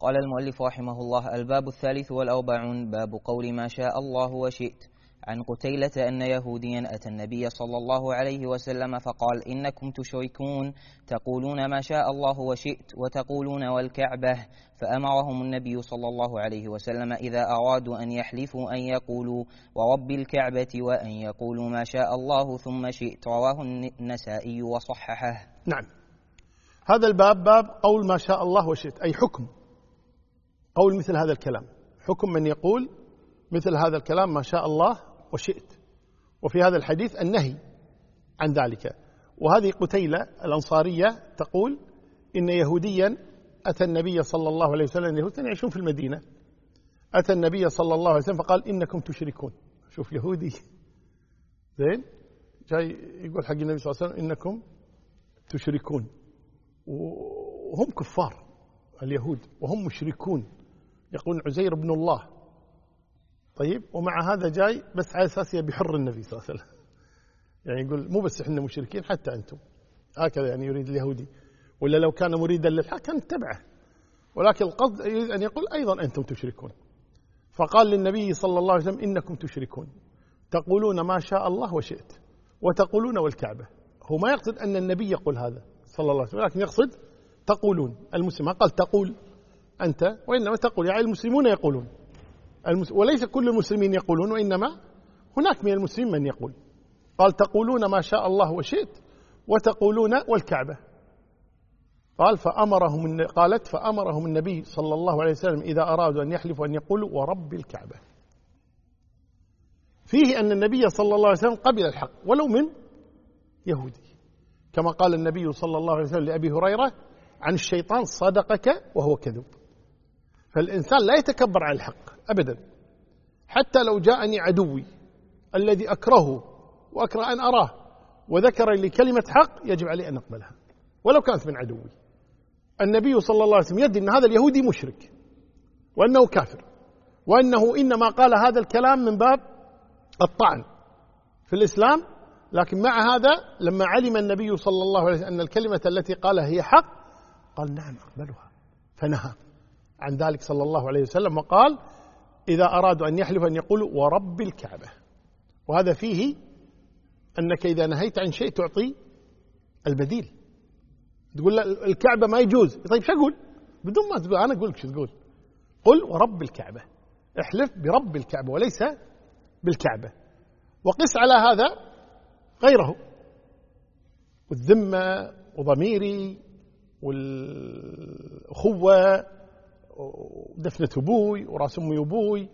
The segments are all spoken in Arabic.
قال المؤلف رحمه الله: الباب 43 باب قول ما شاء الله وشئت. عن قتيلة أن يهوديا أتى النبي صلى الله عليه وسلم فقال: إنكم تشركون تقولون ما شاء الله وشئت وتقولون والكعبة. فأمرهم النبي صلى الله عليه وسلم إذا أرادوا أن يحلفوا أن يقولوا ورب الكعبة وأن يقولوا ما شاء الله ثم شئت. رواه النسائي وصححه. نعم، هذا الباب باب قول ما شاء الله وشئت، أي حكم قول مثل هذا الكلام، حكم من يقول مثل هذا الكلام ما شاء الله وشئت. وفي هذا الحديث النهي عن ذلك. وهذه قتيلة الأنصارية تقول إن يهوديا أتى النبي صلى الله عليه وسلم، اليهود كانوا يعيشون في المدينة، أتى النبي صلى الله عليه وسلم فقال: إنكم تشركون. شوف يهودي زين جاي يقول حق النبي صلى الله عليه وسلم إنكم تشركون، وهم كفار اليهود وهم مشركون، يقولون عزير بن الله. طيب، ومع هذا جاي بس على أساس بحر النبي صلى الله عليه وسلم، يعني يقول مو بس إحنا مشركين حتى أنتم، هكذا يعني يريد اليهودي. ولا لو كان مريدا للحق كان اتبعه، ولكن القصد يريد أن يقول أيضا أنتم تشركون. فقال للنبي صلى الله عليه وسلم: إنكم تشركون تقولون ما شاء الله وشئت وتقولون والكعبة. هو ما يقصد أن النبي يقول هذا صلى الله عليه وسلم، لكن يقصد تقولون. المسلم ما قال تقول أنت، وإنما تقول، يعني المسلمون يقولون، وليس كل المسلمين يقولون، وإنما هناك من المسلمين من يقول. قال تقولون ما شاء الله وشئت وتقولون والكعبة. قالت فأمرهم النبي صلى الله عليه وسلم إذا أرادوا أن يحلفوا أن يقولوا ورب الكعبة. فيه أن النبي صلى الله عليه وسلم قبل الحق ولو من يهودي، كما قال النبي صلى الله عليه وسلم لأبي هريرة عن الشيطان: صدقك وهو كذب. فالإنسان لا يتكبر على الحق أبدا، حتى لو جاءني عدوي الذي أكرهه وأكره أن أراه وذكر لي كلمة حق يجب علي أن أقبلها ولو كانت من عدوي. النبي صلى الله عليه وسلم يدري أن هذا اليهودي مشرك وأنه كافر، وأنه إنما قال هذا الكلام من باب الطعن في الإسلام، لكن مع هذا لما علم النبي صلى الله عليه وسلم أن الكلمة التي قالها هي حق قال: نعم أقبلها، فنهى عن ذلك صلى الله عليه وسلم، وقال: إذا أرادوا أن يحلفوا أن يقولوا ورب الكعبة. وهذا فيه أنك إذا نهيت عن شيء تعطي البديل. تقول لا الكعبة ما يجوز، طيب شو أقول؟ بدون ما تقول أنا أقول لك شو تقول. قل ورب الكعبة، احلف برب الكعبة وليس بالكعبة. وقس على هذا غيره، والذمة وضميري والأخوة ودفنة أبوي وراس أمي أبوي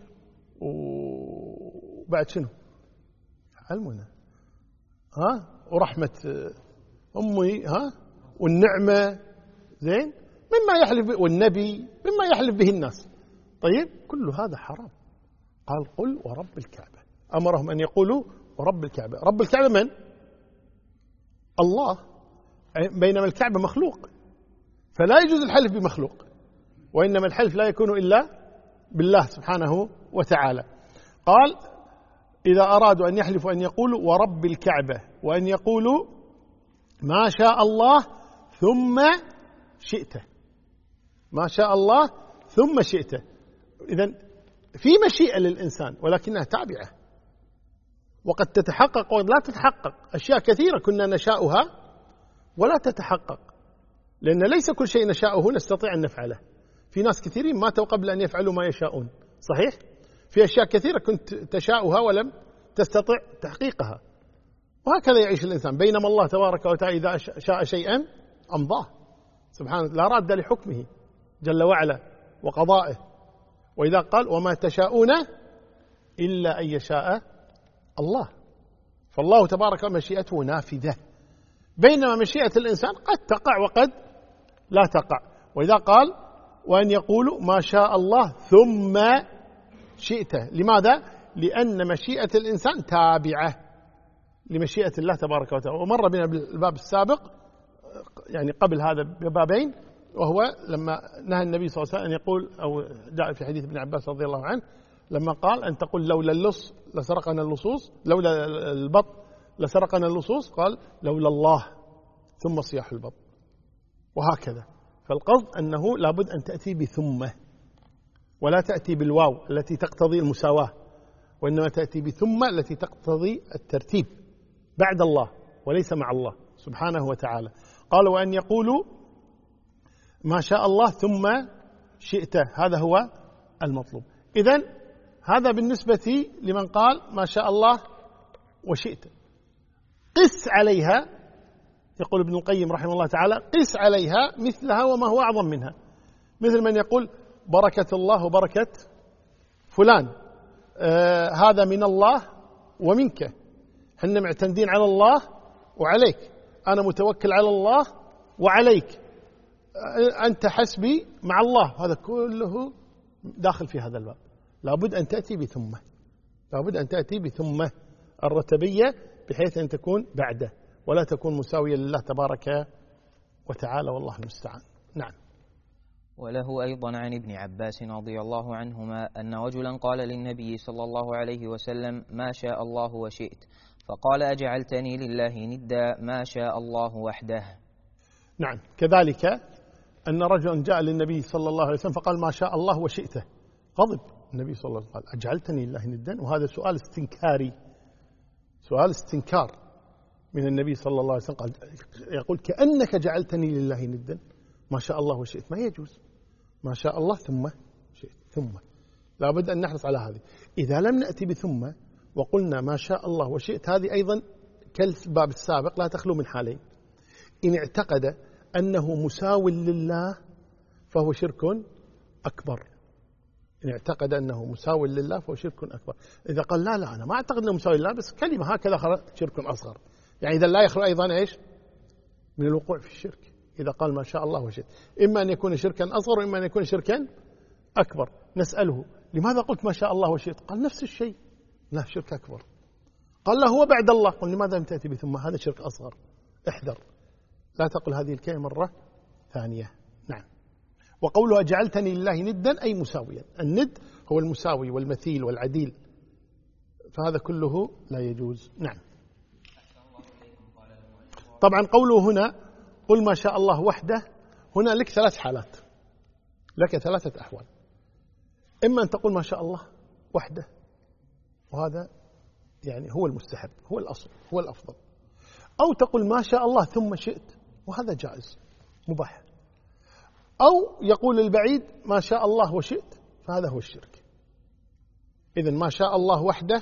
وبعد شنو علمنا ورحمة أمي والنعمة زين مما يحلف والنبي مما يحلف به الناس. طيب كل هذا حرام. قال: قل ورب الكعبة. أمرهم أن يقولوا ورب الكعبة. رب الكعبة من؟ الله، بينما الكعبة مخلوق، فلا يجوز الحلف بمخلوق، وإنما الحلف لا يكون إلا بالله سبحانه وتعالى. قال: إذا أرادوا أن يحلفوا أن يقولوا ورب الكعبة وأن يقولوا ما شاء الله ثم شئته. ما شاء الله ثم شئته. إذن في مشيئة للإنسان ولكنها تابعة، وقد تتحقق وقد لا تتحقق. أشياء كثيرة كنا نشاؤها ولا تتحقق، لأن ليس كل شيء نشاؤه نستطيع أن نفعله. في ناس كثيرين ماتوا قبل أن يفعلوا ما يشاءون، صحيح؟ في أشياء كثيرة كنت تشاؤها ولم تستطع تحقيقها، وهكذا يعيش الإنسان. بينما الله تبارك وتعالى إذا شاء شيئا أمضاه سبحانه، لا راد لحكمه جل وعلا وقضائه. وإذا قال: وما تشاءون إلا أن يشاء الله، فالله تبارك مشيئته نافذة، بينما مشيئة الإنسان قد تقع وقد لا تقع. وإذا قال: وأن يقولوا ما شاء الله ثم شئته. لماذا؟ لأن مشيئة الإنسان تابعة لمشيئة الله تبارك وتعالى. ومر بنا بالباب السابق يعني قبل هذا ببابين، وهو لما نهى النبي صلى الله عليه وسلم أن يقول، أو جاء في حديث ابن عباس رضي الله عنه لما قال: أن تقول لولا اللص لسرقنا اللصوص، لولا البط لسرقنا اللصوص، قال: لولا الله ثم صياح البط. وهكذا. فالقصد أنه لابد أن تأتي بثم، ولا تأتي بالواو التي تقتضي المساواة، وإنما تأتي بثم التي تقتضي الترتيب بعد الله وليس مع الله سبحانه وتعالى. قال وأن يقولوا ما شاء الله ثم شئت، هذا هو المطلوب. إذن هذا بالنسبة لمن قال ما شاء الله وشئت. قس عليها، يقول ابن القيم رحمه الله تعالى، قس عليها مثلها وما هو أعظم منها، مثل من يقول بركة الله وبركة فلان، هذا من الله ومنك، حنا معتمدين على الله وعليك، أنا متوكل على الله وعليك، أنت حسبي مع الله. هذا كله داخل في هذا الباب. لابد أن تأتي بثمة، لابد أن تأتي بثمة الرتبية بحيث أن تكون بعده ولا تكون مساوية لله تبارك وتعالى، والله المستعان. نعم. وله أيضا عن ابن عباس رضي الله عنهما أن رجلا قال للنبي صلى الله عليه وسلم ما شاء الله وشئت، فقال أجعلتني لله ندا ما شاء الله وحده. نعم. كذلك أن رجلا جاء للنبي صلى الله عليه وسلم فقال ما شاء الله وشئته، غضب النبي صلى الله عليه وسلم قال أجعلتني لله ندا، وهذا سؤال استنكاري، سؤال استنكار من النبي صلى الله عليه وسلم. قال يقول كأنك جعلتني لله ندا، ما شاء الله وشئت ما يجوز، ما شاء الله ثم شئت، ثم لابد أن نحرص على هذه. إذا لم نأتي بثم وقلنا ما شاء الله وشئت، هذه أيضا كالباب السابق لا تخلو من حالين: إن اعتقد أنه مساو لله فهو شرك أكبر، إن اعتقد أنه مساو لله فهو شرك أكبر. إذا قال لا أنا ما أعتقد أنه مساو لله بس كلمة هكذا خرج، شرك أصغر، يعني إذا لا يخلو أيضا إيش من الوقوع في الشرك. إذا قال ما شاء الله وشئت، إما أن يكون شركا أصغر وإما أن يكون شركا أكبر. نسأله لماذا قلت ما شاء الله وشئت؟ قال نفس الشيء، لا شرك أكبر. قال لا هو بعد الله. قل لماذا لم تأتي بثم؟ هذا شرك أصغر، احذر لا تقل هذه الكلمة مرة ثانية. نعم. وقوله أجعلتني لله ندا أي مساويا، الند هو المساوي والمثيل والعديل، فهذا كله لا يجوز. نعم. طبعا قوله هنا قل ما شاء الله وحده، هنا لك ثلاث حالات، لك ثلاثة أحوال: إما أن تقول ما شاء الله وحده، وهذا يعني هو المستحب، هو الأصل، هو الأفضل، أو تقول ما شاء الله ثم شئت، وهذا جائز مباح، أو يقول البعيد ما شاء الله وشئت، فهذا هو الشرك. إذن ما شاء الله وحده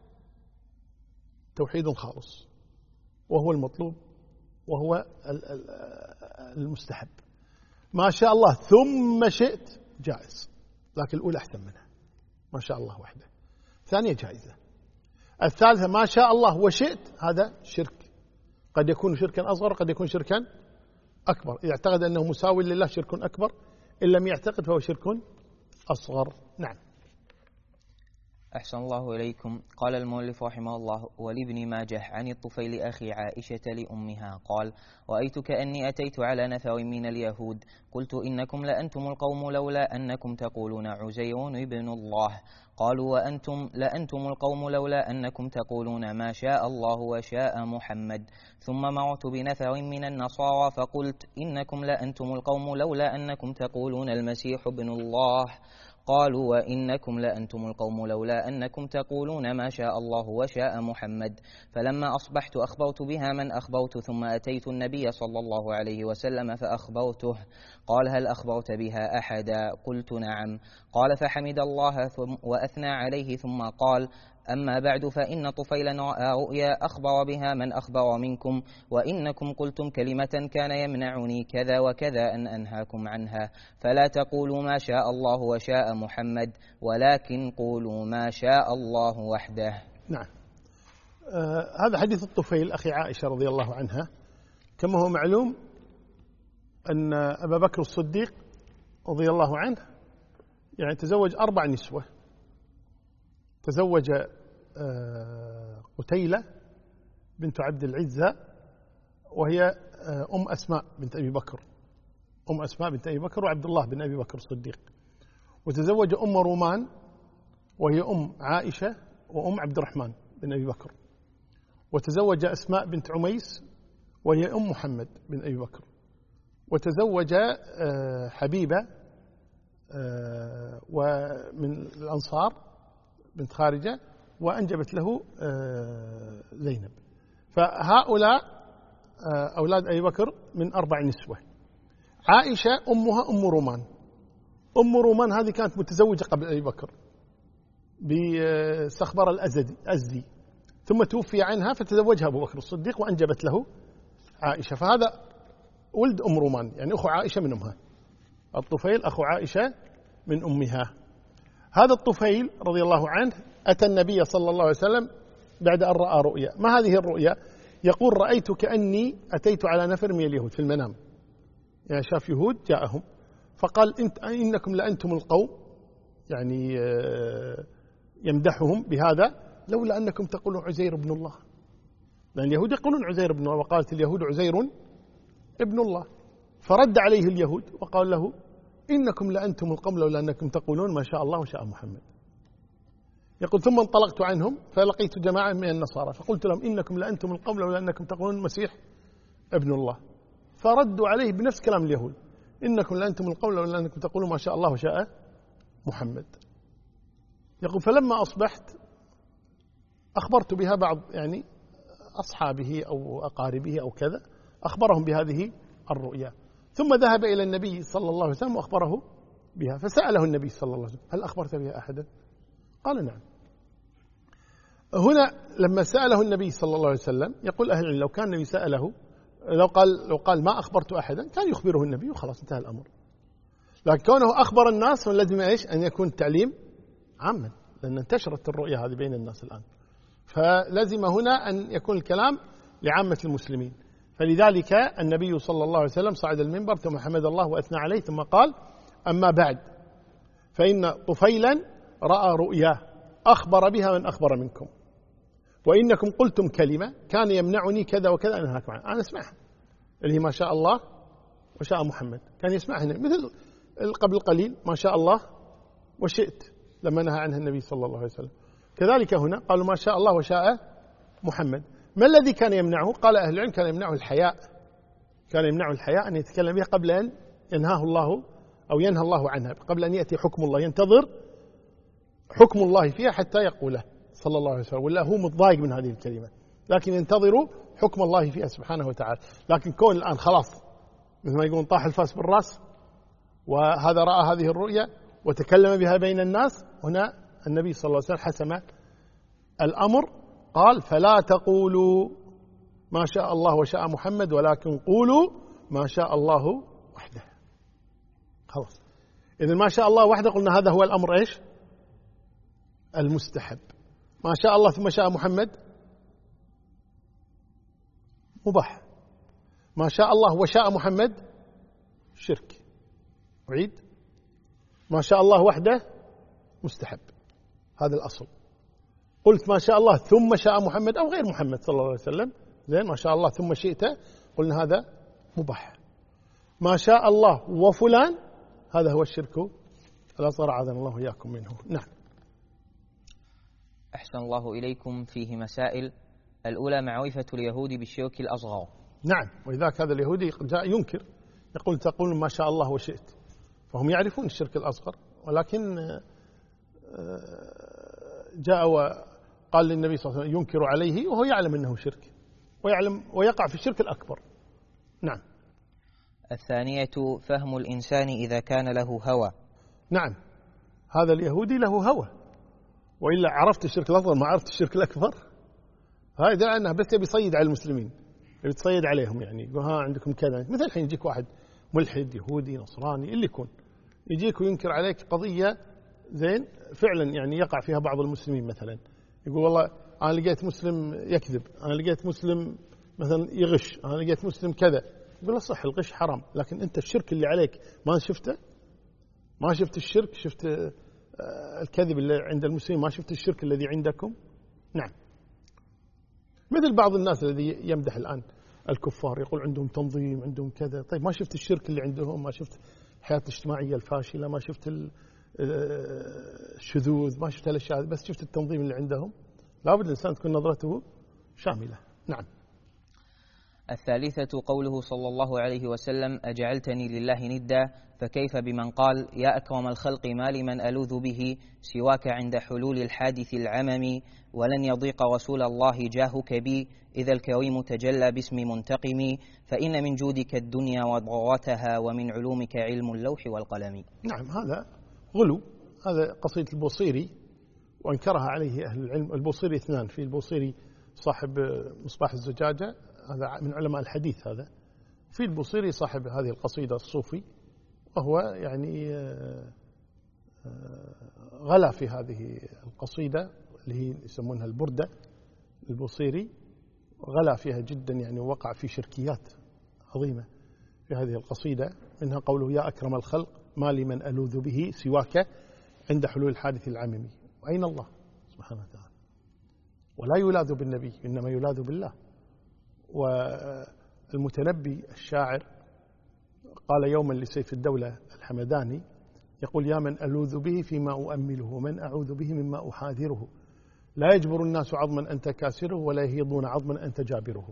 توحيد خالص، وهو المطلوب وهو المستحب. ما شاء الله ثم شئت جائز، لكن الأولى أحسن منها، ما شاء الله وحده. ثانية جائزة. الثالثة ما شاء الله وشئت، هذا شرك، قد يكون شركا أصغر قد يكون شركا أكبر. إذا اعتقد أنه مساوي لله شرك أكبر، إن لم يعتقد فهو شرك أصغر. نعم. أحسن الله إليكم. قال المؤلف رحمه الله: ولابن ماجه عن الطفيل أخي عائشة لأمها قال: رأيت كأني أتيت على نفر من اليهود، قلت إنكم لأنتم القوم لولا أنكم تقولون عزير ابن الله. قالوا: وأنتم لأنتم القوم لولا أنكم تقولون ما شاء الله وشاء محمد. ثم مرت بنفر من النصارى فقلت إنكم لأنتم القوم لولا أنكم تقولون المسيح ابن الله. قالوا: وإنكم لأنتم القوم لولا أنكم تقولون ما شاء الله وشاء محمد. فلما أصبحت أخبرت بها من أخبرت، ثم أتيت النبي صلى الله عليه وسلم فأخبرته. قال: هل أخبرت بها أحدا؟ قلت: نعم. قال: فحمد الله وأثنى عليه، ثم قال: أما بعد، فإن طفيلا رأى رؤيا أخبر بها من أخبر منكم، وإنكم قلتم كلمة كان يمنعني كذا وكذا أن أنهاكم عنها، فلا تقولوا ما شاء الله وشاء محمد، ولكن قولوا ما شاء الله وحده. نعم. هذا حديث الطفيل أخي عائشة رضي الله عنها. كما هو معلوم أن أبا بكر الصديق رضي الله عنه يعني تزوج 4 نسوة. تزوج قتيلة بنت عبد العزة، وهي أم أسماء بنت أبي بكر، أم أسماء بنت أبي بكر وعبد الله بن أبي بكر الصديق. وتزوج أم رومان، وهي أم عائشة وأم عبد الرحمن بن أبي بكر. وتزوج أسماء بنت عميس، وهي أم محمد بن أبي بكر. وتزوج حبيبة ومن الأنصار بنت خارجة، وأنجبت له زينب. فهؤلاء أولاد أبي بكر من 4 نسوة. عائشة أمها أم رومان. أم رومان هذه كانت متزوجة قبل أبي بكر بسخبر الأزدي، ثم توفي عنها فتزوجها أبو بكر الصديق وأنجبت له عائشة. فهذا ولد أم رومان، يعني أخو عائشة من أمها. الطفيل أخو عائشة من أمها. هذا الطفيل رضي الله عنه أتى النبي صلى الله عليه وسلم بعد أن رأى رؤيا. ما هذه الرؤيا؟ يقول: رأيت كأني أتيت على نفر من اليهود في المنام، يعني شاف يهود جاءهم، فقال: إنكم لأنتم القوم، يعني يمدحهم بهذا، لولا أنكم تقولون عزير ابن الله، لأن اليهود يقولون عزير ابن الله، وقالت اليهود عزير ابن الله. فرد عليه اليهود وقال له: إنكم لأنتم القوم لولا أنكم تقولون ما شاء الله وشاء محمد. يقول: ثم انطلقت عنهم فلقيت جماعة من النصارى فقلت لهم: إنكم لأنتم القوم لولا أنكم تقولون المسيح ابن الله. فردوا عليه بنفس كلام اليهود: إنكم لأنتم القوم لولا أنكم تقولون ما شاء الله وشاء محمد. يقول: فلما أصبحت أخبرت بها بعض يعني أصحابه أو أقاربه أو كذا، أخبرهم بهذه الرؤيا، ثم ذهب إلى النبي صلى الله عليه وسلم وأخبره بها. فسأله النبي صلى الله عليه وسلم: هل أخبرت بها أحدا؟ قال: نعم. هنا لما سأله النبي صلى الله عليه وسلم، يقول أهل العلم: لو كان النبي سأله، لو قال ما أخبرت أحدا، كان يخبره النبي وخلاص انتهى الأمر. لكن كونه أخبر الناس فلازم إيش؟ أن يكون التعليم عاما، لأن انتشرت الرؤيا هذه بين الناس الآن، فلازم هنا أن يكون الكلام لعامة المسلمين. فلذلك النبي صلى الله عليه وسلم صعد المنبر ثم حمد الله وأثنى عليه، ثم قال: أما بعد، فإن طفيلا رأى رؤيا أخبر بها من أخبر منكم، وإنكم قلتم كلمة كان يمنعني كذا وكذا أن أنهاكم عنها. أنا أسمعها، اللي هي ما شاء الله وشاء محمد، كان يسمعها مثل قبل قليل ما شاء الله وشئت لما نهى عنها النبي صلى الله عليه وسلم. كذلك هنا قالوا ما شاء الله وشاء محمد. ما الذي كان يمنعه؟ قال أهل العلم: كان يمنعه الحياء، كان يمنعه الحياء أن يتكلم بها قبل أن ينهاه الله أو ينهى الله عنها، قبل أن يأتي حكم الله، ينتظر حكم الله فيها حتى يقوله صلى الله عليه وسلم، ولا هو متضايق من هذه الكلمة، لكن ينتظروا حكم الله فيها سبحانه وتعالى. لكن كون الآن خلاص مثل ما يقولون طاح الفاس بالرأس، وهذا رأى هذه الرؤيا وتكلم بها بين الناس، هنا النبي صلى الله عليه وسلم حسم الأمر، قال: فلا تقولوا ما شاء الله وشاء محمد، ولكن قولوا ما شاء الله وحده. خلاص، إذا ما شاء الله وحده قلنا هذا هو الأمر إيش؟ المستحب. ما شاء الله ثم شاء محمد مباح. ما شاء الله وشاء محمد شرك. أعيد: ما شاء الله وحده مستحب، هذا الأصل. قلت ما شاء الله ثم شاء محمد أو غير محمد صلى الله عليه وسلم، زين، ما شاء الله ثم شئت، قلنا هذا مباح. ما شاء الله وفلان هذا هو الشرك الأصغر، أعاذنا الله وإياكم منه. نعم. أحسن الله إليكم. فيه مسائل. الأولى: معرفة اليهود بالشرك الأصغر. نعم، ولذلك هذا اليهودي جاء ينكر، يقول: تقول ما شاء الله وشئت، فهم يعرفون الشرك الأصغر، ولكن جاء وقال للنبي صلى الله عليه وسلم ينكر عليه وهو يعلم أنه شرك، ويعلم ويقع في الشرك الأكبر. نعم. الثانية: فهم الإنسان إذا كان له هوى. نعم، هذا اليهودي له هوى، وإلا عرفت الشرك الأصغر ما عرفت الشرك الأكبر. هذا يدل أنه بس يبي يصيد على المسلمين، يبي يصيد عليهم، يعني يقول: ها عندكم كذا. مثل الحين يجيك واحد ملحد يهودي نصراني اللي يكون، يجيك وينكر عليك قضية، زين، فعلا يعني يقع فيها بعض المسلمين، مثلا يقول: والله أنا لقيت مسلم يكذب، أنا لقيت مسلم مثلا يغش، أنا لقيت مسلم كذا. يقول له: صح، الغش حرام، لكن أنت الشرك اللي عليك ما شفته، ما شفت الشرك، شفت الكذب اللي عند المسلمين، ما شفت الشرك الذي عندكم. نعم. مثل بعض الناس الذي يمدح الآن الكفار، يقول عندهم تنظيم، عندهم كذا. طيب ما شفت الشرك اللي عندهم، ما شفت الحياة الاجتماعية الفاشلة، ما شفت الشذوذ، ما شفت هالأشياء، بس شفت التنظيم اللي عندهم. لابد الإنسان تكون نظرته شاملة. نعم. الثالثة قوله صلى الله عليه وسلم: أجعلتني لله ندا، فكيف بمن قال: يا أكرم الخلق ما لمن ألوذ به سواك عند حلول الحادث العمم، ولن يضيق رسول الله جاهك بي إذا الكريم تجلى باسم منتقم، فإن من جودك الدنيا وضرتها ومن علومك علم اللوح والقلم. نعم، هذا غلو. هذا قصيدة البوصيري وأنكرها عليه أهل العلم. البوصيري اثنان، في البوصيري صاحب مصباح الزجاجة، هذا من علماء الحديث هذا، في البوصيري صاحب هذه القصيدة الصوفي، وهو يعني غلا في هذه القصيدة اللي هي يسمونها البردة. البوصيري غلا فيها جدا، يعني وقع في شركيات عظيمة في هذه القصيدة، منها قوله: يا أكرم الخلق ما لمن ألوذ به سواك عند حلول الحادث العممي. وأين الله سبحانه وتعالى؟ ولا يلاذ بالنبي، إنما يلاذ بالله. والمتنبي الشاعر قال يوما لسيف الدولة الحمداني، يقول: يا من ألوذ به فيما أؤمله، ومن أعوذ به مما أحاذره، لا يجبر الناس عظما أنت كاسره، ولا يهيضون عظما أنت جابره.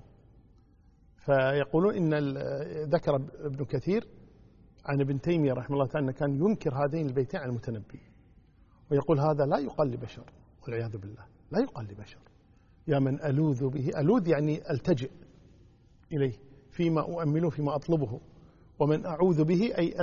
فيقولون إن ذكر ابن كثير عن ابن تيمية رحمه الله تعالى أنه كان ينكر هذين البيتين عن المتنبي، ويقول هذا لا يقال لبشر، والعياذ بالله، لا يقال لبشر. يا من ألوذ به، ألوذ يعني ألتجئ إليه، فيما أؤمله، فيما أطلبه، ومن أعوذ به أي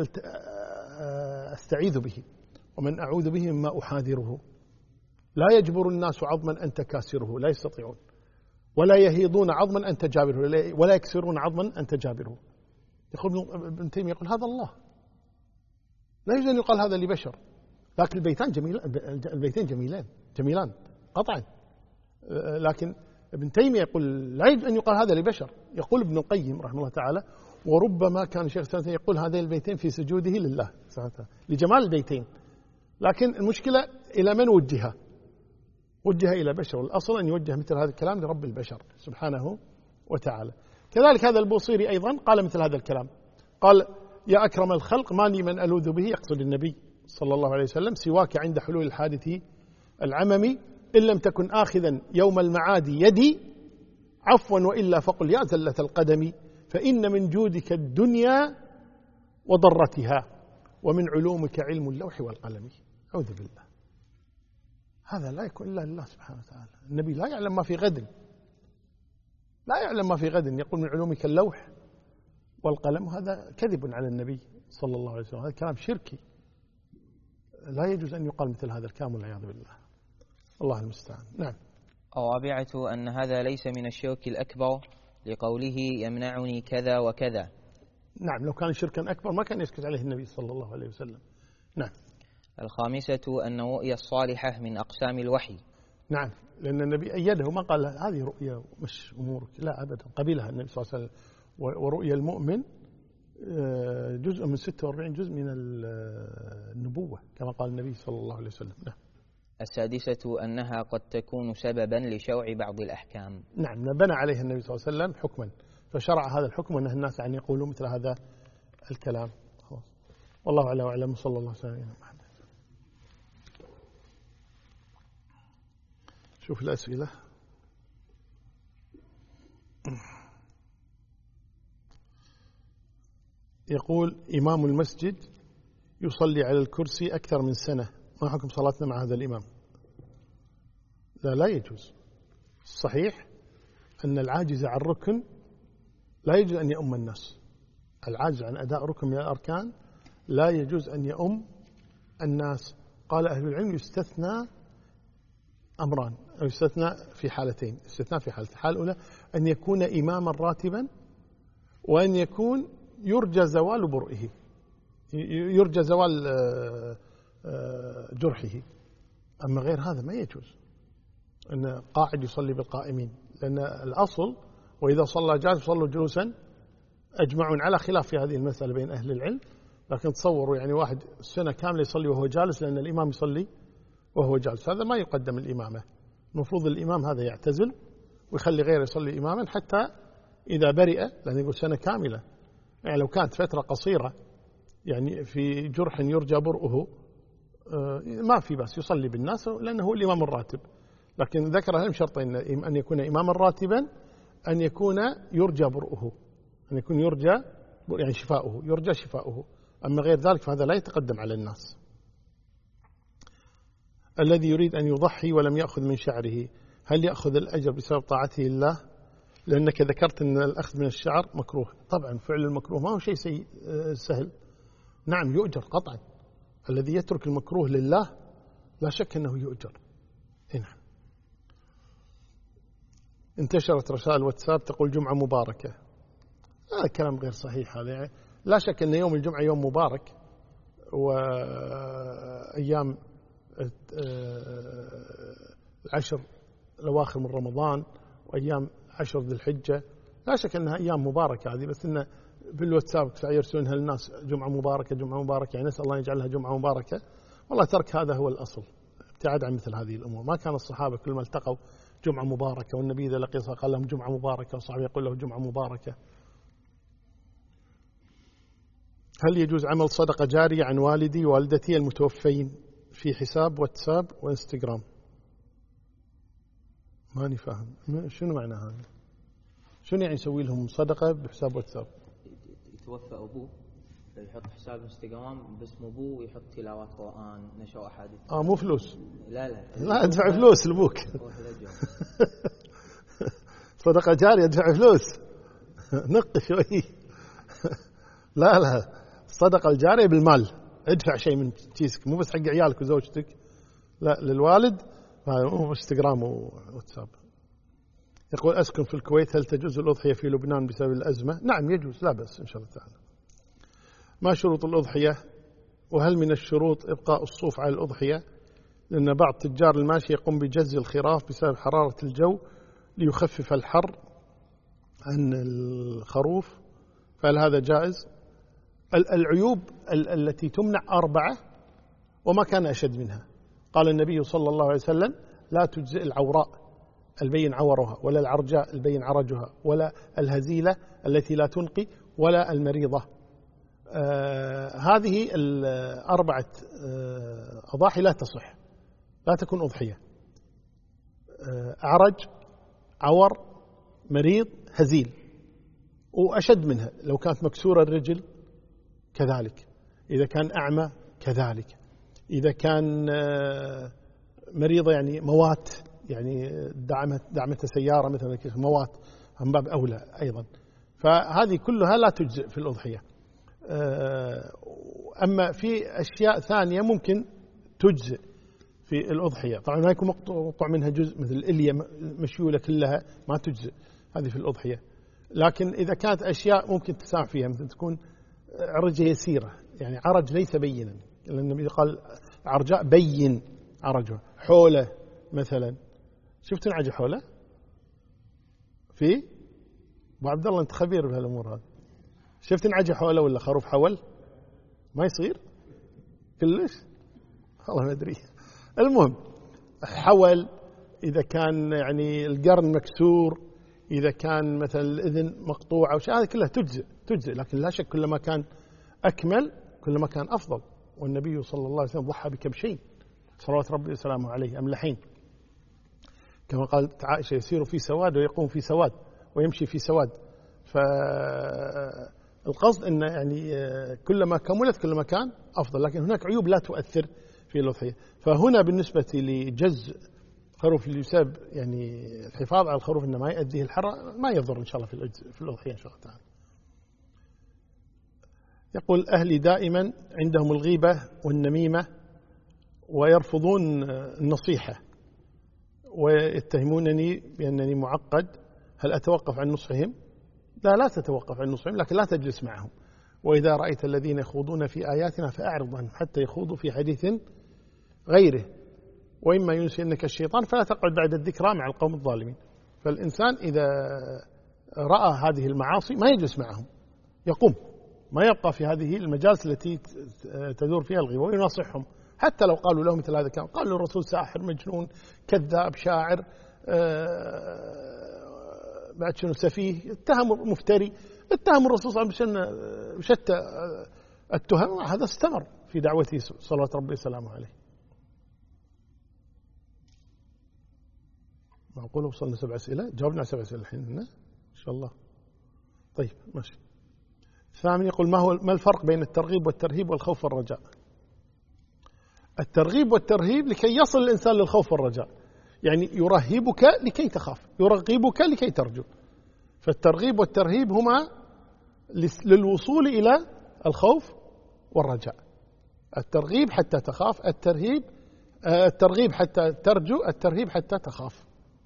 أستعيذ به، ومن أعوذ به مما أحاذره. لا يجبر الناس عظما أنت كاسره، لا يستطيعون، ولا يهيضون عظما أنت جابره، ولا يكسرون عظما أنت جابره. يقول ابن تيمية، يقول هذا الله، لا يجوز أن يقال هذا لبشر. لكن البيتين جميلان قطعا، لكن ابن تيمية يقول لا يجوز أن يقال هذا لبشر. يقول ابن القيم رحمه الله تعالى: وربما كان الشيخ الإسلام يقول هذين البيتين في سجوده لله لجمال البيتين، لكن المشكلة إلى من وجه إلى بشر، والأصل أن يوجه مثل هذا الكلام لرب البشر سبحانه وتعالى. كذلك هذا البوصيري أيضا قال مثل هذا الكلام، قال: يا أكرم الخلق ما لي من ألوذ به، يقصد النبي صلى الله عليه وسلم، سواك عند حلول الحادث العممي، إن لم تكن آخذا يوم المعاد يدي، عفوا وإلا فقل يا زلة القدم، فإن من جودك الدنيا وضرتها ومن علومك علم اللوح والقلم. أعوذ بالله، هذا لا يكون إلا لله سبحانه وتعالى. النبي لا يعلم ما في غد، لا يعلم ما في غد. يقول من علومك اللوح والقلم، هذا كذب على النبي صلى الله عليه وسلم، هذا كلام شركي، لا يجوز أن يقال مثل هذا الكلام، والعياذ بالله، الله المستعان. نعم. الرابعة أن هذا ليس من الشرك الأكبر، لقوله: يمنعني كذا وكذا. نعم، لو كان شركا أكبر ما كان يسكت عليه النبي صلى الله عليه وسلم. نعم. الخامسة أن رؤيا الصالحة من أقسام الوحي. نعم، لأن النبي أيده، ما قال هذه رؤيا مش أمورك، لا أبدا، قبلها النبي صلى الله عليه وسلم. ورؤيا المؤمن جزء من 46 جزء من النبوة كما قال النبي صلى الله عليه وسلم. نعم. السادسة أنها قد تكون سببا لشرع بعض الأحكام. نعم، بنى عليها النبي صلى الله عليه وسلم حكما، فشرع هذا الحكم ونهى الناس عن يقولوا مثل هذا الكلام. والله أعلم وأعلم، صلى الله عليه وسلم. شوف الأسئلة. يقول: إمام المسجد يصلي على الكرسي أكثر من سنة، ما حكم صلاتنا مع هذا الإمام؟ لا يجوز. الصحيح أن العاجز عن ركن لا يجوز أن يؤم الناس. العاجز عن أداء ركن من الأركان لا يجوز أن يؤم الناس. قال أهل العلم: يستثنى أمران، أو يستثنى في حالتين. استثناء في حالتين: الحالة الأولى أن يكون إماما راتبا، وأن يكون يرجى زوال برئه، يرجى زوال جرحه. أما غير هذا ما يجوز أن قاعد يصلي بالقائمين، لأن الأصل وإذا صلى جالس صلوا جلوسا. أجمعون على خلاف في هذه المسألة بين أهل العلم، لكن تصوروا يعني واحد سنة كاملة يصلي وهو جالس، لأن الإمام يصلي وهو جالس، هذا ما يقدم الإمامة. المفروض الإمام هذا يعتزل ويخلي غيره يصلي إماما حتى إذا برئ، لأن يقول سنة كاملة. يعني لو كانت فترة قصيرة يعني في جرح يرجى برؤه ما في بس يصلي بالناس، لأنه هو الإمام الراتب. لكن ذكر لهم شرطين: أن يكون إماما راتبا، أن يكون يرجى برؤه، أن يكون يرجى يعني شفاؤه، يرجى شفاؤه. أما غير ذلك فهذا لا يتقدم على الناس. الذي يريد أن يضحي ولم يأخذ من شعره هل يأخذ الأجر بسبب طاعته لله؟ لأنك ذكرت أن الأخذ من الشعر مكروه. طبعا فعل المكروه ما هو شيء سهل. نعم يؤجر قطعا. الذي يترك المكروه لله لا شك أنه يؤجر. نعم. انتشرت رسائل واتساب تقول جمعة مباركة. هذا كلام غير صحيح. هذا يعني لا شك أن يوم الجمعة يوم مبارك، وأيام العشر الأواخر من رمضان وأيام 10 ذي الحجة لا شك أنها أيام مباركة هذه، بس إن بالواتساب يرسلونها للناس جمعة مباركة جمعة مباركة، يعني نسأل الله يجعلها جمعة مباركة. والله ترك هذا هو الأصل، ابتعاد عن مثل هذه الأمور. ما كان الصحابة كل ما التقوا جمعة مباركة، والنبي إذا لقي قال لهم جمعة مباركة، والصحابة يقول له جمعة مباركة. هل يجوز عمل صدقة جارية عن والدي ووالدتي المتوفين في حساب واتساب وانستغرام؟ ماني فاهم شنو معنى هذا. شنو يعني يسوي لهم صدقة بحساب واتساب؟ يتوفى أبوه يحط حساب انستغرام باسم أبوه ويحط تلاوات قرآن نشر أحاديث. مو فلوس. لا ادفع فلوس لأبوك. صدقة جارية ادفع فلوس. نق شوي. لا الصدقة الجارية بالمال، ادفع شيء من كيسك، مو بس حق عيالك وزوجتك، لا للوالد. مو انستغرام وواتساب. يقول أسكن في الكويت، هل تجوز الأضحية في لبنان بسبب الأزمة؟ نعم يجوز، لا بأس إن شاء الله تعالى. ما شروط الأضحية؟ وهل من الشروط إبقاء الصوف على الأضحية؟ لأن بعض تجار الماشية يقوم بجز الخراف بسبب حرارة الجو ليخفف الحر عن الخروف، فهل هذا جائز؟ العيوب التي تمنع 4 وما كان أشد منها. قال النبي صلى الله عليه وسلم لا تجزئ العوراء البين عورها، ولا العرجاء البين عرجها، ولا الهزيلة التي لا تنقي، ولا المريضة. هذه 4 أضاحي لا تصح، لا تكون أضحية. أعرج، عور، مريض، هزيل. وأشد منها لو كانت مكسورة الرجل كذلك، إذا كان أعمى كذلك، إذا كان مريضة يعني موات، يعني دعمة سيارة مثلا موات، من باب أولى أيضا. فهذه كلها لا تجزئ في الأضحية. أما في أشياء ثانية ممكن تجزئ في الأضحية. طبعا ما يكون مقطوع منها جزء، مثل الإلية مشيولة كلها ما تجزئ هذه في الأضحية. لكن إذا كانت أشياء ممكن تسامح فيها، مثل تكون عرجة يسيرة، يعني عرج ليس بينا، لأن النبي قال عرجاء بين عرجه. حولة مثلا، شفت نعجة حولة في أبو عبد الله؟ أنت خبير بهالأمور هذه. شفت نعجة حولة ولا خروف حول؟ ما يصير كلش، والله ما أدري. المهم حول، إذا كان يعني القرن مكسور، إذا كان مثلا الإذن مقطوعة وشيء، هذه كلها تجزئ. لكن لا شك كلما كان أكمل كلما كان أفضل. والنبي صلى الله عليه وسلم ضحى بكبشين صلوات ربي وسلامه عليه أملحين، كما قالت عائشة يسير في سواد ويقوم في سواد ويمشي في سواد. فالقصد أن يعني كلما كملت كلما كان أفضل. لكن هناك عيوب لا تؤثر في الأضحية. فهنا بالنسبة لجز خروف اللي يسبب يعني الحفاظ على الخروف إنه ما يؤديه الحر، ما يضر إن شاء الله في الأضحية إن شاء الله تعالى. يقول أهلي دائما عندهم الغيبة والنميمة ويرفضون النصيحة ويتهمونني بأنني معقد، هل أتوقف عن نصحهم؟ لا تتوقف عن نصحهم، لكن لا تجلس معهم. وإذا رأيت الذين يخوضون في آياتنا فأعرض عنهم حتى يخوضوا في حديث غيره، وإما ينسينك الشيطان فلا تقعد بعد الذكرى مع القوم الظالمين. فالإنسان إذا رأى هذه المعاصي ما يجلس معهم، يقوم، ما يبقى في هذه المجالس التي تدور فيها الغيبة، ويناصحهم حتى لو قالوا له مثل هذا الكلام. قالوا الرسول ساحر، مجنون، كذاب، شاعر، بعد شنو سفيه، اتهم مفتري، اتهم الرسول صلى الله عليه وسلم بشتى التهم. هذا استمر في دعوته صلوات ربي وسلامه عليه. معقول وصلنا 7 أسئلة؟ جاوبنا على 7 أسئلة الحين. شاء الله. طيب ماشي. ثامن يقول ما الفرق بين الترغيب والترهيب والخوف والرجاء؟ الترغيب والترهيب لكي يصل الإنسان للخوف والرجاء، يعني يرهبك لكي تخاف، يرغبك لكي ترجو. فالترغيب والترهيب هما للوصول إلى الخوف والرجاء. الترغيب حتى تخاف، الترغيب حتى ترجو، الترهيب حتى تخاف.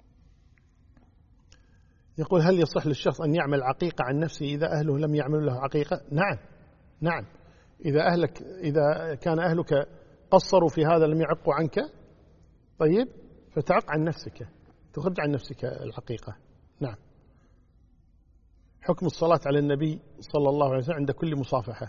يقول هل يصح للشخص أن يعمل عقيقة عن نفسه إذا أهله لم يعملوا له عقيقة؟ نعم. إذا كان أهلك قصروا في هذا لم يعقوا عنك، طيب فتعق عن نفسك، تخرج عن نفسك العقيقة. نعم. حكم الصلاة على النبي صلى الله عليه وسلم عند كل مصافحة.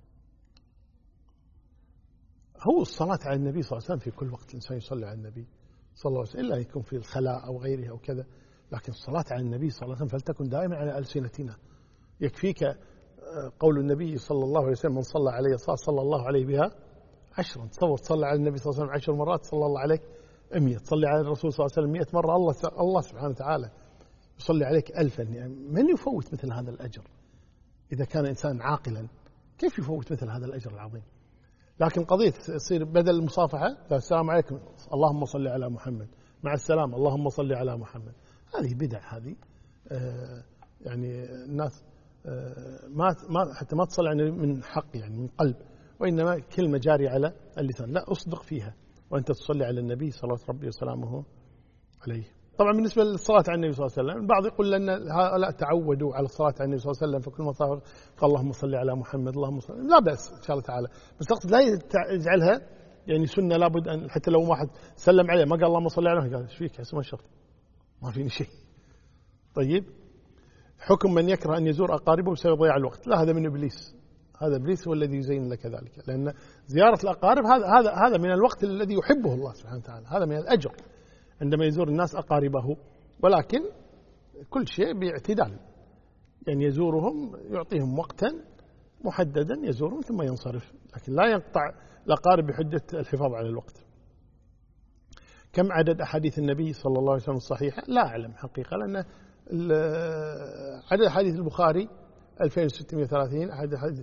هو الصلاة على النبي صلى الله عليه وسلم في كل وقت الإنسان يصلي على النبي صلى الله عليه وسلم، إلا يكون في الخلاء أو غيره أو كذا، لكن الصلاة على النبي صلى الله عليه وسلم فلتكن دائما على ألسنتنا. يكفيك قول النبي صلى الله عليه وسلم من صلى عليه صلى الله عليه بها 10. تصور تصلي على النبي صلى الله عليه وسلم 10 مرات صلى الله عليك 100، تصلي على الرسول صلى الله عليه وسلم 100 مرة الله سبحانه وتعالى يصلي عليك 1000. يعني من يفوت مثل هذا الأجر؟ إذا كان إنسان عاقلا كيف يفوت مثل هذا الأجر العظيم؟ لكن قضية تصير بدل المصافحة السلام عليكم اللهم صل على محمد، مع السلام اللهم صل على محمد، هذه بدع. هذه يعني الناس حتى ما تصلي يعني من حق، يعني من قلب، وإنما كلمة جارية على اللسان، لا أصدق فيها وأنت تصلي على النبي صلوات ربي وسلامه عليه. طبعا بالنسبة للصلاة على النبي صلى الله عليه وسلم، البعض يقول لأن هؤلاء تعودوا على الصلاة على النبي صلى الله عليه وسلم، فكل ما صار قال اللهم صل على محمد اللهم صل، لا بأس إن شاء الله تعالى، بس أقصد لا يجعلها يعني سنة، لابد أن حتى لو واحد سلم عليه ما قال اللهم صل عليه قال ايش فيك اسمه الشرط ما فيني شيء. طيب حكم من يكره أن يزور أقاربه بسبب ضياع الوقت. لا، هذا من إبليس، هذا إبليس هو الذي يزين لك ذلك، لأن زيارة الأقارب هذا من الوقت الذي يحبه الله سبحانه وتعالى، هذا من الأجر عندما يزور الناس أقاربه، ولكن كل شيء باعتدال، يعني يزورهم يعطيهم وقتا محددا يزورهم ثم ينصرف، لكن لا يقطع الأقارب بحجة الحفاظ على الوقت. كم عدد أحاديث النبي صلى الله عليه وسلم الصحيحة؟ لا أعلم حقيقة، لأن عدد أحاديث البخاري 2630، عدد أحاديث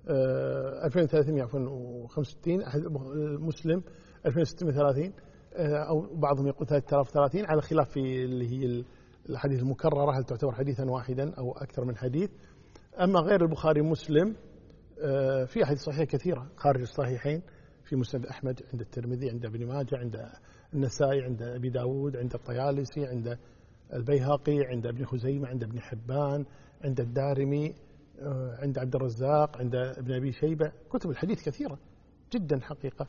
2365، مسلم 2630، أو بعضهم يقول 3030، على خلاف في اللي هي الحديث المكررة هل تعتبر حديثا واحدا أو أكثر من حديث. أما غير البخاري ومسلم في أحاديث صحيحة كثيرة خارج الصحيحين، في مسند أحمد، عند الترمذي، عند ابن ماجه، عند النسائي، عند أبي داود، عند الطيالسي، عند البيهقي، عند ابن خزيمة، عند ابن حبان، عند الدارمي، عند عبد الرزاق، عند ابن أبي شيبة. كتب الحديث كثيرة جدا حقيقة،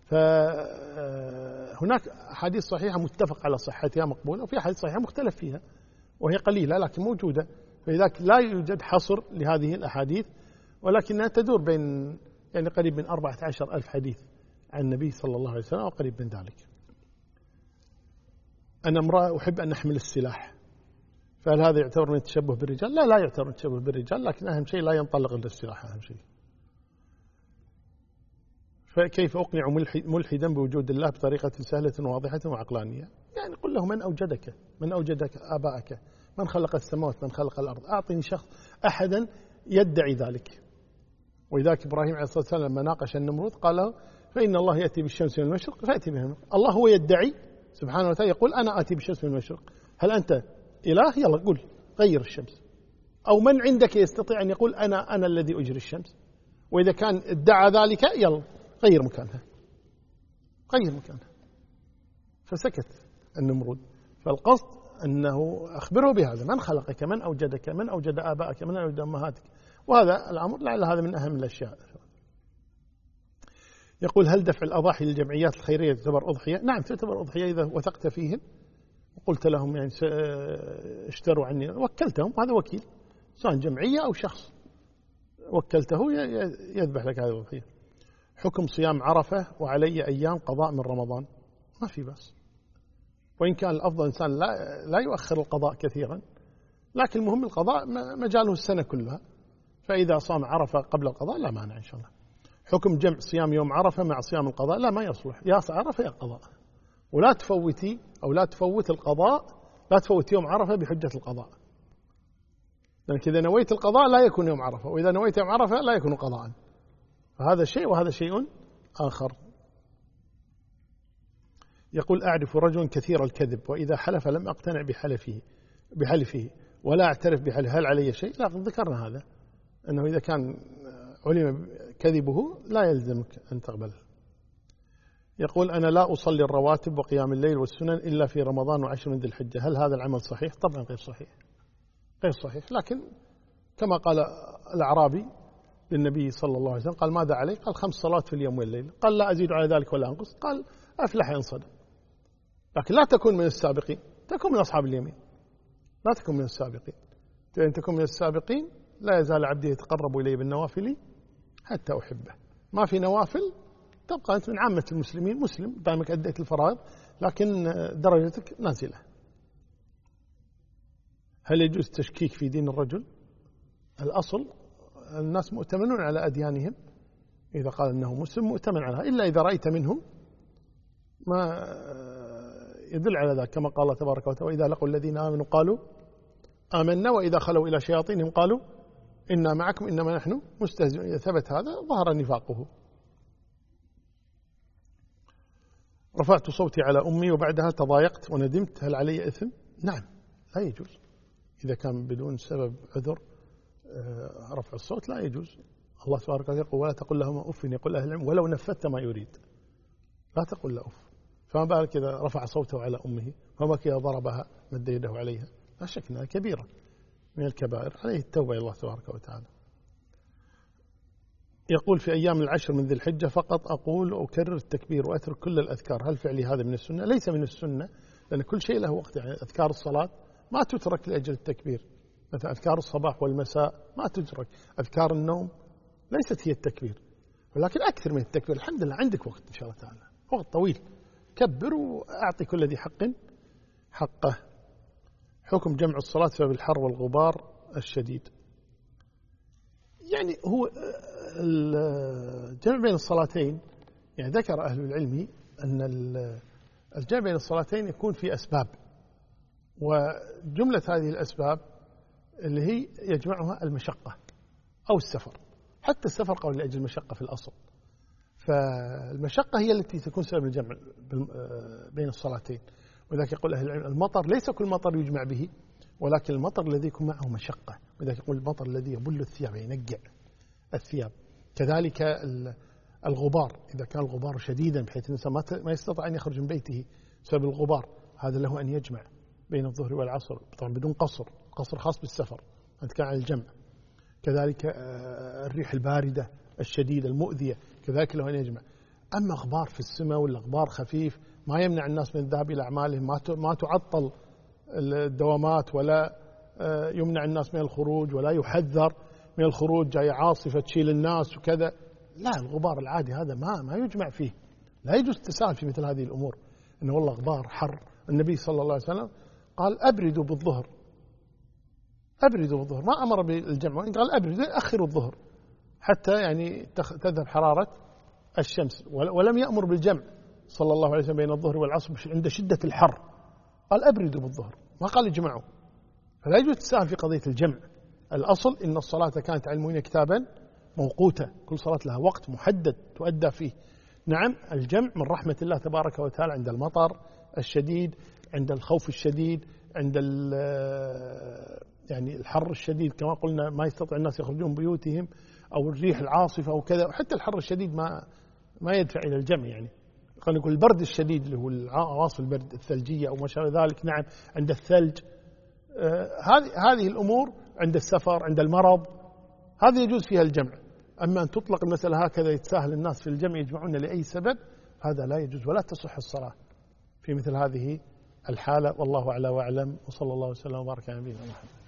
فهناك أحاديث صحيحة متفق على صحتها مقبولة، وفي أحاديث صحيحة مختلف فيها وهي قليلة لكن موجودة، فلذلك لا يوجد حصر لهذه الأحاديث، ولكنها تدور بين يعني قريب من 14,000 حديث عن النبي صلى الله عليه وسلم وقريب من ذلك. أنا امرأة أحب أن أحمل السلاح، فهل هذا يعتبر من التشبه بالرجال؟ لا يعتبر من التشبه بالرجال، لكن أهم شيء لا ينطلق إلا السلاح، أهم شيء. فكيف أقنع ملحدا بوجود الله بطريقة سهلة واضحة وعقلانية؟ يعني قل له من أوجدك آباءك، من خلق السماوات، من خلق الأرض. أعطني شخص أحدا يدعي ذلك. وإذاك إبراهيم عليه الصلاة والسلام لما ناقش النمرود قال له فإن الله يأتي بالشمس من المشرق فأتي بها. الله هو يدعي سبحانه وتعالى، يقول أنا آتي بالشمس من المشرق. هل أنت إله؟ يلا قل غير الشمس. أو من عندك يستطيع أن يقول أنا الذي أجري الشمس؟ وإذا كان ادعى ذلك يلا غير مكانها. فسكت النمرود. فالقصد أنه أخبره بهذا، من خلقك، من أوجدك، من أوجد آبائك، من أوجد أمهاتك. وهذا الأمر لعل هذا من أهم الأشياء. يقول هل دفع الأضاحي للجمعيات الخيرية تعتبر أضحية؟ نعم تعتبر أضحية إذا وثقت فيهم وقلت لهم يعني اشتروا عني، وكلتهم، هذا وكيل سواء جمعية أو شخص وكلته يذبح لك هذه الأضحية. حكم صيام عرفة وعلي أيام قضاء من رمضان؟ ما في بس، وإن كان الأفضل إنسان لا يؤخر القضاء كثيرا، لكن المهم القضاء مجاله السنة كلها، فإذا صام عرفة قبل القضاء لا مانع إن شاء الله. حكم جمع صيام يوم عرفة مع صيام القضاء؟ لا، ما يصلح، يا عرفة يا قضاء، ولا تفوتي أو لا تفوت القضاء، لا تفوت يوم عرفة بحجة القضاء، لأنك إذا نويت القضاء لا يكون يوم عرفة، وإذا نويت يوم عرفة لا يكون قضاء، فهذا شيء وهذا شيء آخر. يقول أعرف رجل كثير الكذب وإذا حلف لم أقتنع بحلفه ولا أعترف بحلفه، هل علي شيء؟ لا، ذكرنا هذا أنه إذا كان علم كذبه لا يلزمك أن تقبله. يقول أنا لا أصلي الرواتب وقيام الليل والسنن إلا في رمضان وعشر من ذي الحجة، هل هذا العمل صحيح؟ طبعا غير صحيح، غير صحيح. لكن كما قال الأعرابي للنبي صلى الله عليه وسلم قال ماذا عليك؟ قال 5 صلوات في اليوم والليل. قال لا أزيد على ذلك ولا أنقص. قال أفلح إن صدق. لكن لا تكون من السابقين، تكون من أصحاب اليمين، لا تكون من السابقين. إن تكون من السابقين لا يزال عبدي يتقرب إلي بالنوافل حتى أحبه. ما في نوافل تبقى أنت من عامة المسلمين، مسلم دائمك أديت الفرائض لكن درجتك نازلة. هل يجوز تشكيك في دين الرجل؟ الأصل الناس مؤتمنون على أديانهم، إذا قال أنه مسلم مؤتمن عليها، إلا إذا رأيت منهم ما يدل على ذلك، كما قال الله تبارك وتعالى وإذا لقوا الذين آمنوا قالوا آمنا وإذا خلوا إلى شياطينهم قالوا إنا معكم إنما نحن مستهزئون. إذا ثبت هذا ظهر نفاقه. رفعت صوتي على أمي وبعدها تضايقت وندمت، هل علي إثم؟ نعم، لا يجوز. إذا كان بدون سبب عذر رفع الصوت لا يجوز. الله تبارك وتعالى يقول ولا تقل لهما أف، يقول أهل العلم ولو نفذت ما يريد، لا تقل له أف. فما بالك إذا رفع صوته على أمه، فما إذا ضربها مد يده عليها، لا شك أنها كبيرة من الكبائر، عليه التوبة إلى الله تبارك وتعالى. يقول في أيام العشر من ذي الحجة فقط أقول وأكرر التكبير وأترك كل الأذكار، هل فعلي هذا من السنة؟ ليس من السنة، لأن كل شيء له وقت. يعني أذكار الصلاة ما تترك لأجل التكبير، مثلا أذكار الصباح والمساء ما تترك، أذكار النوم ليست هي التكبير، ولكن أكثر من التكبير. الحمد لله عندك وقت إن شاء الله تعالى، وقت طويل، كبر وأعطي كل ذي حق حقه. حكم جمع الصلاة بسبب الحر والغبار الشديد. يعني هو الجمع بين الصلاتين، يعني ذكر أهل العلم أن الجمع بين الصلاتين يكون في أسباب، وجملة هذه الأسباب اللي هي يجمعها المشقة أو السفر. حتى السفر قول لأجل المشقة في الأصل، فالمشقة هي التي تكون سبب الجمع بين الصلاتين. ولذلك يقول أهل العلم المطر ليس كل مطر يجمع به، ولكن المطر الذي يكون معه مشقة. ولذلك يقول المطر الذي يبل الثياب، ينقع الثياب. كذلك الغبار، إذا كان الغبار شديدا بحيث الإنسان ما يستطيع أن يخرج من بيته بسبب الغبار، هذا له أن يجمع بين الظهر والعصر، طبعا بدون قصر خاص بالسفر، أنت كان على الجمع. كذلك الريح الباردة الشديدة المؤذية كذلك له أن يجمع. أما غبار في السماء ولا غبار خفيف ما يمنع الناس من الذهاب إلى أعمالهم، ما تعطل الدوامات ولا يمنع الناس من الخروج ولا يحذر من الخروج، جاي عاصفة تشيل الناس وكذا، لا، الغبار العادي هذا ما يجمع فيه. لا يجوز التساهل في مثل هذه الأمور، إنه والله غبار حر. النبي صلى الله عليه وسلم قال أبردوا بالظهر، ما أمر بالجمع، قال أبردوا، أخروا الظهر حتى يعني تذهب حرارة الشمس، ولم يأمر بالجمع صلى الله عليه وسلم بين الظهر والعصر عند شدة الحر، قال أبردوا بالظهر، ما قال اجمعوا. فلا يجوز التساهل في قضية الجمع. الأصل إن الصلاة كانت على المؤمنين كتابا موقوتا، كل صلاة لها وقت محدد تؤدى فيه. نعم، الجمع من رحمة الله تبارك وتعالى عند المطر الشديد، عند الخوف الشديد، عند يعني الحر الشديد كما قلنا، ما يستطيع الناس يخرجون بيوتهم، أو الريح العاصفة أو كذا. وحتى الحر الشديد ما يدفع إلى الجمع. يعني خلينا نقول البرد الشديد اللي هو عواصف البرد الثلجية أو ما شابه ذلك، نعم، عند الثلج، هذه الأمور عند السفر، عند المرض، هذه يجوز فيها الجمع. أما أن تطلق المسألة هكذا يتساهل الناس في الجمع يجمعون لأي سبب، هذا لا يجوز ولا تصح الصلاة في مثل هذه الحالة. والله أعلى وأعلم، وصلى الله وسلم وبارك على نبينا محمد.